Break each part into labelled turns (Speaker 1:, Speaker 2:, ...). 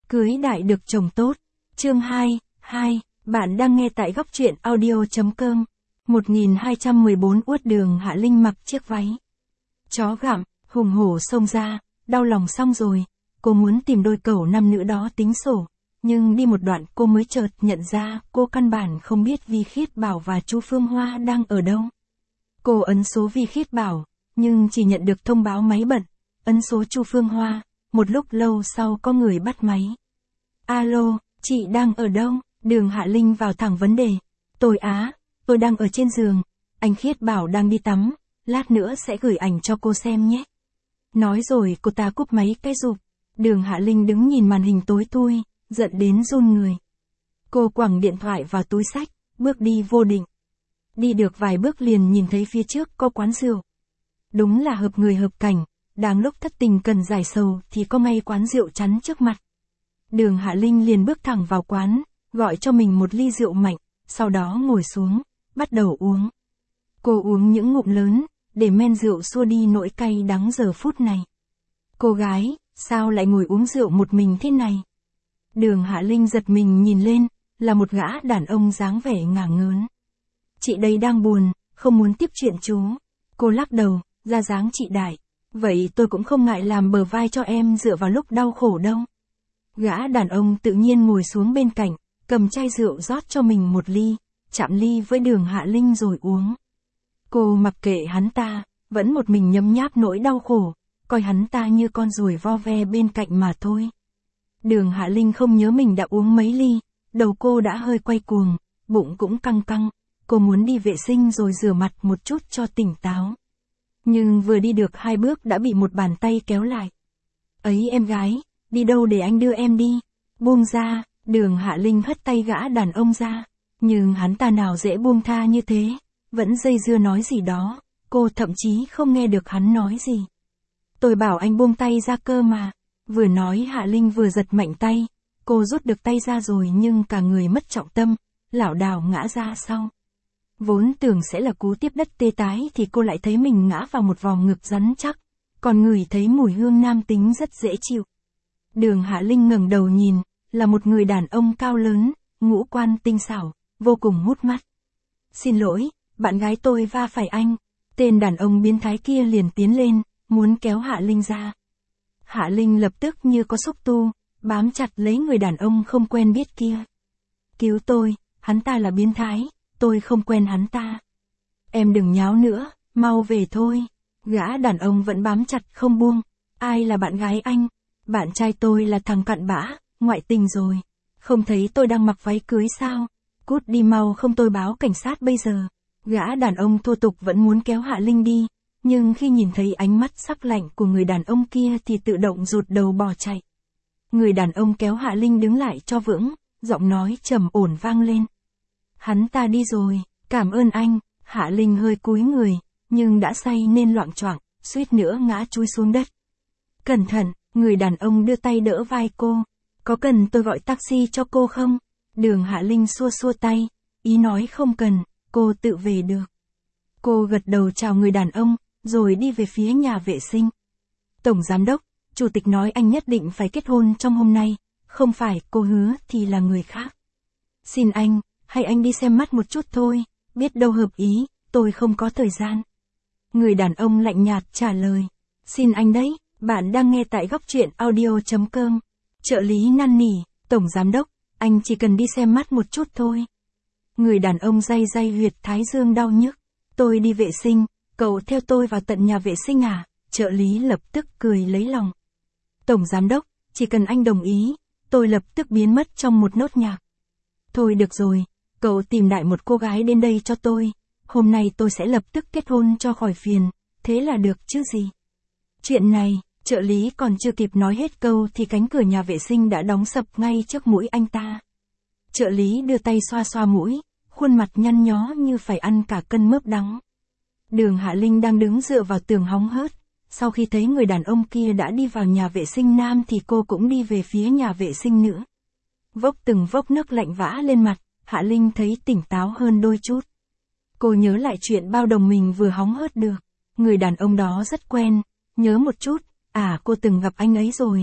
Speaker 1: Cưới đại được chồng tốt. Chương 2, bạn đang nghe tại góc truyện audio.com. 1214 Uất Đường Hạ Linh mặc chiếc váy chó gặm, hùng hổ xông ra, đau lòng xong rồi, cô muốn tìm đôi cẩu nam nữ đó tính sổ, nhưng đi một đoạn cô mới chợt nhận ra cô căn bản không biết Vi Khiết Bảo và Chu Phương Hoa đang ở đâu. Cô ấn số Vi Khiết Bảo, nhưng chỉ nhận được thông báo máy bận, ấn số Chu Phương Hoa, một lúc lâu sau có người bắt máy. Alo, chị đang ở đâu? Đường Hạ Linh vào thẳng vấn đề. Tôi đang ở trên giường, anh Khiết Bảo đang đi tắm, lát nữa sẽ gửi ảnh cho cô xem nhé. Nói rồi cô ta cúp máy cái rụp. Đường Hạ Linh đứng nhìn màn hình tối thui, giận đến run người. Cô quẳng điện thoại vào túi xách, bước đi vô định. Đi được vài bước liền nhìn thấy phía trước có quán rượu. Đúng là hợp người hợp cảnh, đang lúc thất tình cần giải sầu thì có ngay quán rượu chắn trước mặt. Đường Hạ Linh liền bước thẳng vào quán, gọi cho mình một ly rượu mạnh, sau đó ngồi xuống, bắt đầu uống. Cô uống những ngụm lớn, để men rượu xua đi nỗi cay đắng giờ phút này. Cô gái, sao lại ngồi uống rượu một mình thế này? Đường Hạ Linh giật mình nhìn lên, là một gã đàn ông dáng vẻ ngả ngớn. Chị đây đang buồn, không muốn tiếp chuyện chú. Cô lắc đầu, ra dáng chị đại. Vậy tôi cũng không ngại làm bờ vai cho em dựa vào lúc đau khổ đâu. Gã đàn ông tự nhiên ngồi xuống bên cạnh, cầm chai rượu rót cho mình một ly, chạm ly với Đường Hạ Linh rồi uống. Cô mặc kệ hắn ta, vẫn một mình nhấm nháp nỗi đau khổ, coi hắn ta như con ruồi vo ve bên cạnh mà thôi. Đường Hạ Linh không nhớ mình đã uống mấy ly, đầu cô đã hơi quay cuồng, bụng cũng căng căng, cô muốn đi vệ sinh rồi rửa mặt một chút cho tỉnh táo. Nhưng vừa đi được 2 bước đã bị một bàn tay kéo lại. Ấy em gái, đi đâu để anh đưa em đi? Buông ra, Đường Hạ Linh hất tay gã đàn ông ra, nhưng hắn ta nào dễ buông tha như thế, vẫn dây dưa nói gì đó, cô thậm chí không nghe được hắn nói gì. Tôi bảo anh buông tay ra cơ mà. Vừa nói Hạ Linh vừa giật mạnh tay, cô rút được tay ra rồi nhưng cả người mất trọng tâm, lảo đảo ngã ra sau. Vốn tưởng sẽ là cú tiếp đất tê tái thì cô lại thấy mình ngã vào một vòng ngực rắn chắc, còn ngửi thấy mùi hương nam tính rất dễ chịu. Đường Hạ Linh ngẩng đầu nhìn, là một người đàn ông cao lớn, ngũ quan tinh xảo, vô cùng hút mắt. Xin lỗi, bạn gái tôi va phải anh. Tên đàn ông biến thái kia liền tiến lên, muốn kéo Hạ Linh ra. Hạ Linh lập tức như có xúc tu, bám chặt lấy người đàn ông không quen biết kia. Cứu tôi, hắn ta là biến thái, tôi không quen hắn ta. Em đừng nháo nữa, mau về thôi. Gã đàn ông vẫn bám chặt không buông. Ai là bạn gái anh? Bạn trai tôi là thằng cặn bã, ngoại tình rồi. Không thấy tôi đang mặc váy cưới sao? Cút đi mau không tôi báo cảnh sát bây giờ. Gã đàn ông thô tục vẫn muốn kéo Hạ Linh đi, nhưng khi nhìn thấy ánh mắt sắc lạnh của người đàn ông kia thì tự động rụt đầu bỏ chạy. Người đàn ông kéo Hạ Linh đứng lại cho vững, giọng nói trầm ổn vang lên. Hắn ta đi rồi, cảm ơn anh. Hạ Linh hơi cúi người, nhưng đã say nên loạng choạng, suýt nữa ngã chúi xuống đất. Cẩn thận, người đàn ông đưa tay đỡ vai cô. Có cần tôi gọi taxi cho cô không? Đường Hạ Linh xua xua tay, ý nói không cần, cô tự về được. Cô gật đầu chào người đàn ông, rồi đi về phía nhà vệ sinh. Tổng giám đốc, chủ tịch nói anh nhất định phải kết hôn trong hôm nay, không phải cô hứa thì là người khác. Xin anh, hay anh đi xem mắt một chút thôi, biết đâu hợp ý, tôi không có thời gian. Người đàn ông lạnh nhạt trả lời. Xin anh đấy, bạn đang nghe tại góc truyện audio.com. Trợ lý năn nỉ, tổng giám đốc, anh chỉ cần đi xem mắt một chút thôi. Người đàn ông day day huyệt thái dương đau nhức. Tôi đi vệ sinh, cậu theo tôi vào tận nhà vệ sinh à? Trợ lý lập tức cười lấy lòng. Tổng giám đốc, chỉ cần anh đồng ý, tôi lập tức biến mất trong một nốt nhạc. Thôi được rồi, cậu tìm đại một cô gái đến đây cho tôi, hôm nay tôi sẽ lập tức kết hôn cho khỏi phiền, thế là được chứ gì. Chuyện này, trợ lý còn chưa kịp nói hết câu thì cánh cửa nhà vệ sinh đã đóng sập ngay trước mũi anh ta. Trợ lý đưa tay xoa xoa mũi, khuôn mặt nhăn nhó như phải ăn cả cân mướp đắng. Đường Hạ Linh đang đứng dựa vào tường hóng hớt, sau khi thấy người đàn ông kia đã đi vào nhà vệ sinh nam thì cô cũng đi về phía nhà vệ sinh nữ. Vốc từng vốc nước lạnh vã lên mặt, Hạ Linh thấy tỉnh táo hơn đôi chút. Cô nhớ lại chuyện bao đồng mình vừa hóng hớt được, người đàn ông đó rất quen, nhớ một chút, cô từng gặp anh ấy rồi.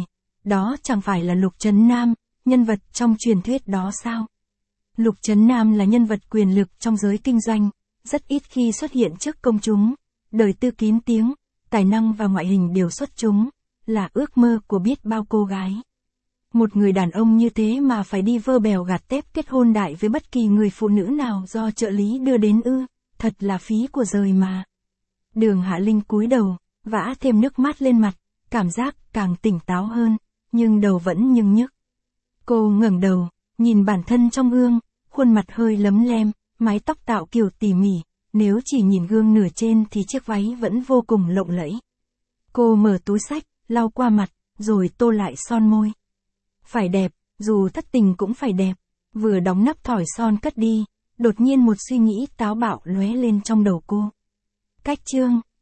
Speaker 1: đó chẳng phải là Lục Trấn Nam, nhân vật trong truyền thuyết đó sao? Lục Trấn Nam là nhân vật quyền lực trong giới kinh doanh, rất ít khi xuất hiện trước công chúng, đời tư kín tiếng, tài năng và ngoại hình đều xuất chúng, là ước mơ của biết bao cô gái. Một người đàn ông như thế mà phải đi vơ bèo gạt tép kết hôn đại với bất kỳ người phụ nữ nào do trợ lý đưa đến ư, thật là phí của giời mà. Đường Hạ Linh cúi đầu, vã thêm nước mắt lên mặt, cảm giác càng tỉnh táo hơn, nhưng đầu vẫn nhức nhức. Cô ngẩng đầu, nhìn bản thân trong gương, khuôn mặt hơi lấm lem, mái tóc tạo kiểu tỉ mỉ, nếu chỉ nhìn gương nửa trên thì chiếc váy vẫn vô cùng lộng lẫy. Cô mở túi xách, lau qua mặt, rồi tô lại son môi. Phải đẹp, dù thất tình cũng phải đẹp. Vừa đóng nắp thỏi son cất đi, đột nhiên một suy nghĩ táo bạo lóe lên trong đầu cô. Cách chương